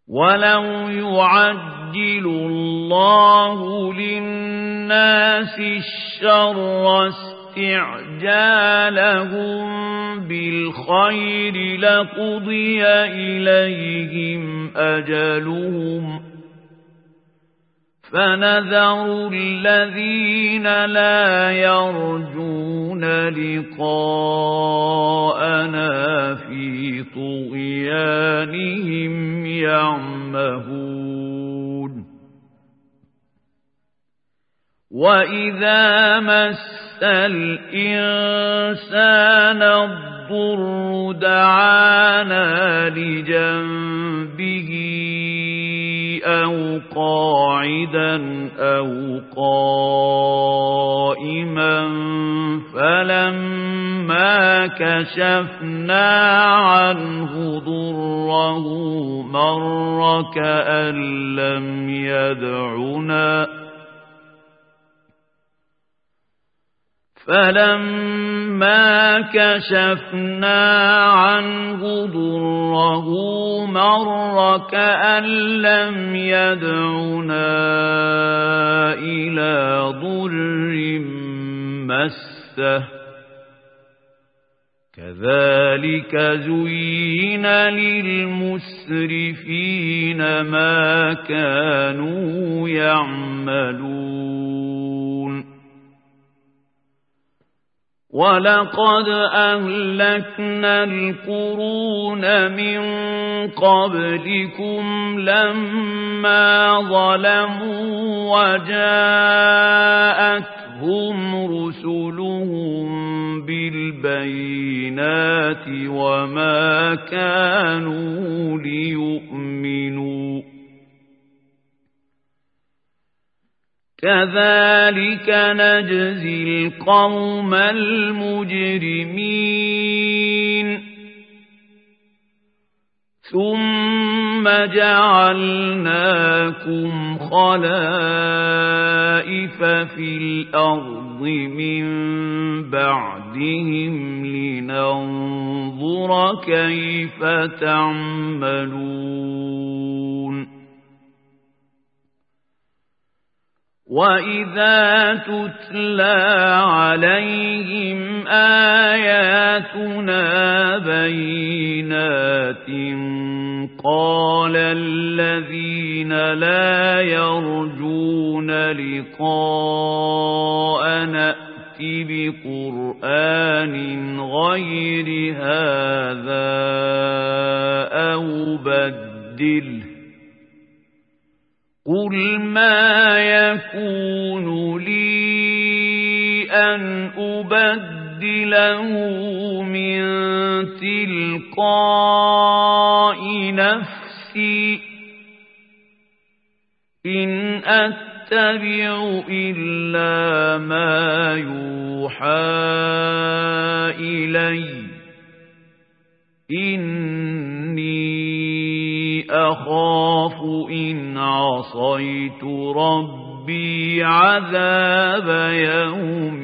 ولو يعجل الله للناس الشر استعجالهم بالخير لقضي إليهم أجلهم فنذر الذين لا يرجون لقاءنا في طغيانهم يعمهون وإذا مس الإنسان الضر دعانا لجنبه أو قاعدا أو قائما فلما كشفنا عنه ضره مر كأن لم يدعنا فلما كشفنا عنه ضره مر كأن لم يدعنا إلى ضر مسه كذلك زين للمسرفين ما كانوا يعملون ولقد أهلكنا القرون من قبلكم لما ظلموا وجاءتهم رسلهم بالبينات وما كانوا ليؤمنوا كذلك نجزي القوم المجرمين ثم جعلناكم خلائف في الأرض من بعدهم لننظر كيف تعملون وَإِذَا تُتْلَى عَلَيْهِمْ آيَاتُنَا بَيِّنَاتٍ قَالَ الَّذِينَ لَا يَرْجُونَ لِقَاءَنَا ائْتِ بِقُرْآنٍ غَيْرِ هَذَا أَوْ بَدِّلْهُ قُلْ مَا يَكُونُ لِي أَنْ أُبَدِّلَهُ مِنْ تِلْقَاءِ نَفْسِي إِنْ أَتَّبِعُ إِلَّا مَا يُوحَى إِلَيَّ إِنِّي أخاف إن عصيت ربي عذاب يوم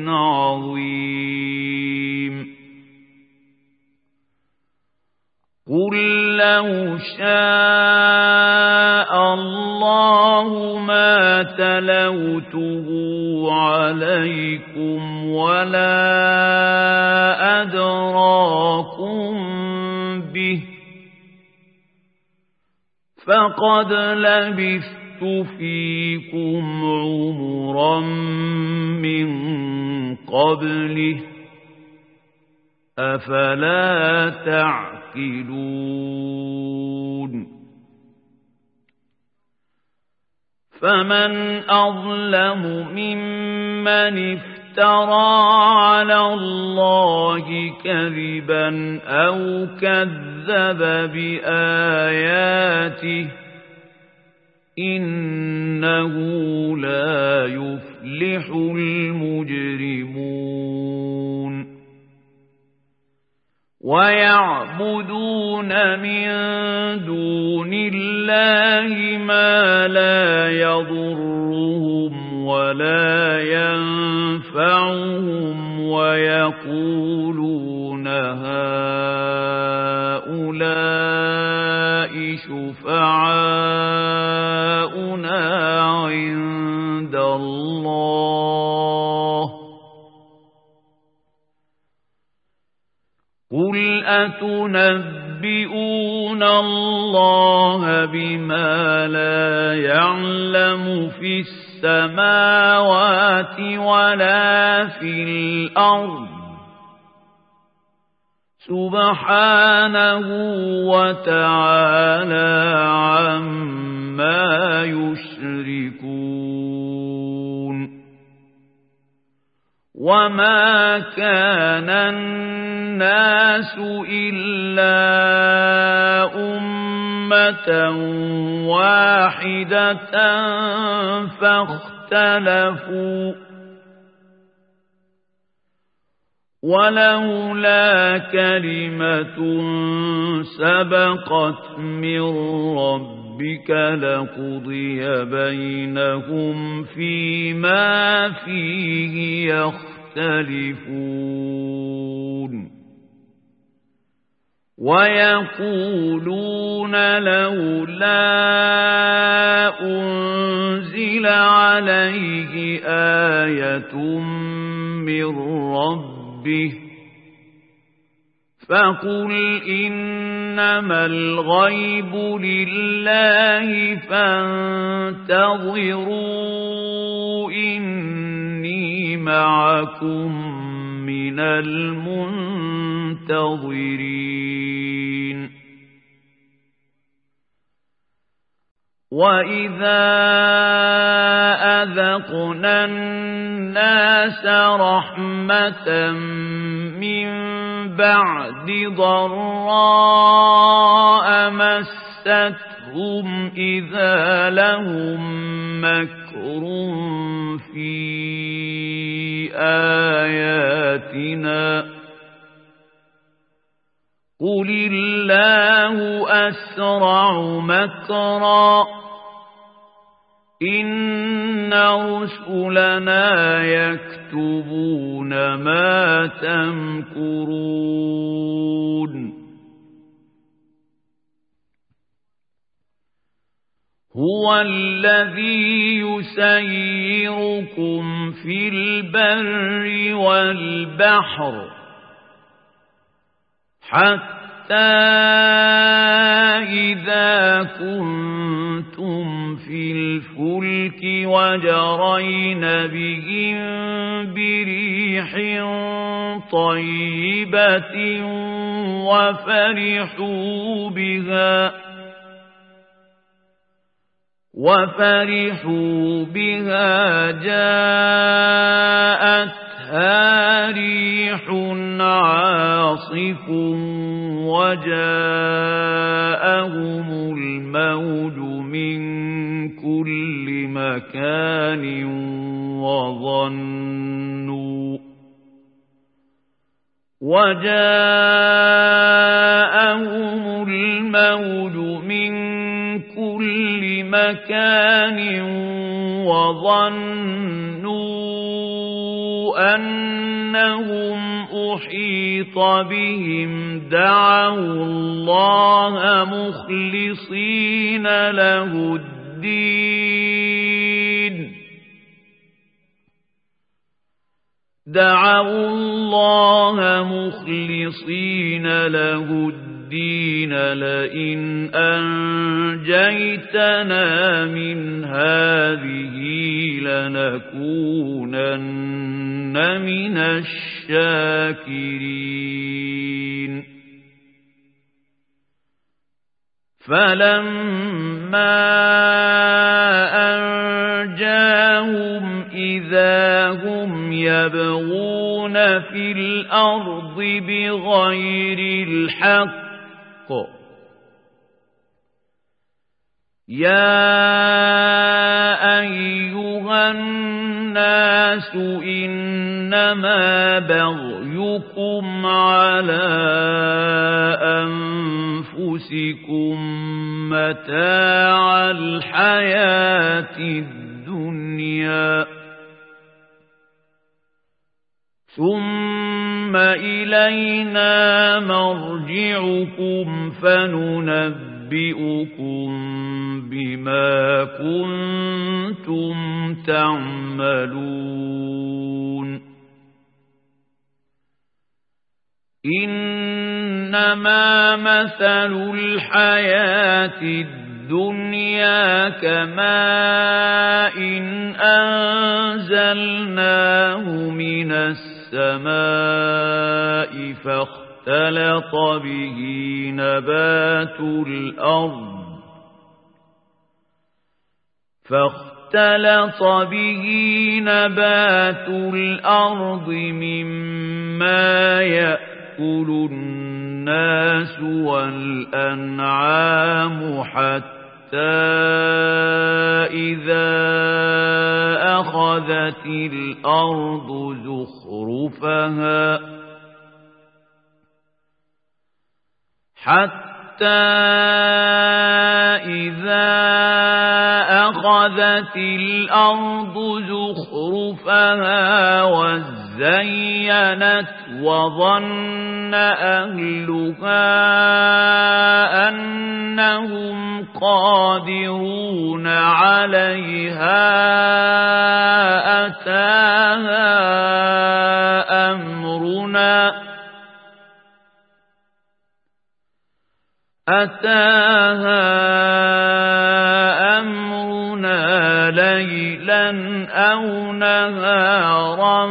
عظيم قل لو شاء الله ما تلوته عليكم ولا أدراكم به فقد لبثت فيكم عمرا من قبله أفلا تعقلون فمن أظلم ممن افترى على الله كذبا أو كذب بآياته إنه لا يفلح المجرمون ويعبدون من دون الله ما لا يضرهم ولا ينفعهم ويقولون هؤلاء شفعاؤنا شفعاؤنا عند الله قل أتنبئون الله بما لا يعلم في السماوات ولا في الأرض سبحانه وتعالى عما يشركون وما كان الناس إلا أمة واحدة فاختلفوا ولولا كلمة سبقت من ربك لقضي بينهم فيما فيه يختلفون ويقولون لولا أنزل عليه آية من ربه فقل إنما الغيب لله فانتظروا إني معكم من المنتظرين وإذا أذقنا الناس رحمة من بعد ضراء مستهم إذا لهم مكر في آياتنا قل الله أسرع مكرا إن رسلنا يكتبون ما تمكرون هو الذي يسيركم في البر والبحر حتى إذا كنتم في الفلك وجرين بهم بريح طيبة وفرحوا بها جاءتها ريح عاصف وجاءهم الموج من كل مكان وظنوا أنهم أحيط بهم دعوا الله مخلصين له الدين لئن أنجيتنا من هذه لنكونن من الشاكرين فلما أنجاهم إذا هم يبغون في الأرض بغير الحق يا أيها الناس إنما بغيكم على أنفسكم متاع الحياة الدنيا ثم إلينا مرجعكم فننبئكم يُنَبِّئُكُم بِمَا كُنتُمْ تَعْمَلُونَ إِنَّمَا مَثَلُ الْحَيَاةِ الدُّنْيَا كَمَاءٍ أَنزَلْنَاهُ مِنَ السَّمَاءِ فاختلط به نبات الأرض مما يأكل الناس والأنعام حتى إذا أخذت الأرض زخرفها وزينت وظن أهلها أنهم قادرون عليها أتاها أمرنا ليلا أو نهارا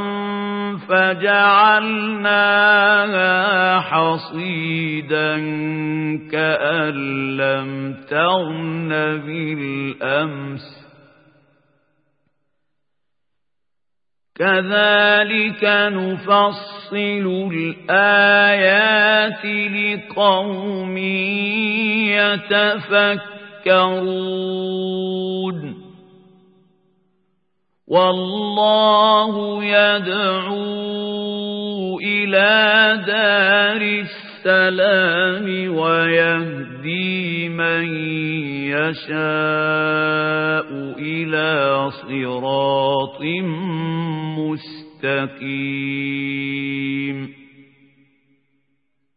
فجعلناها حصيدا كأن لم تغن بالأمس كذلك نفصل الآيات لقوم يتفكرون والله يدعو إلى دار السلام ويهدي من يشاء إلى صراط مستقيم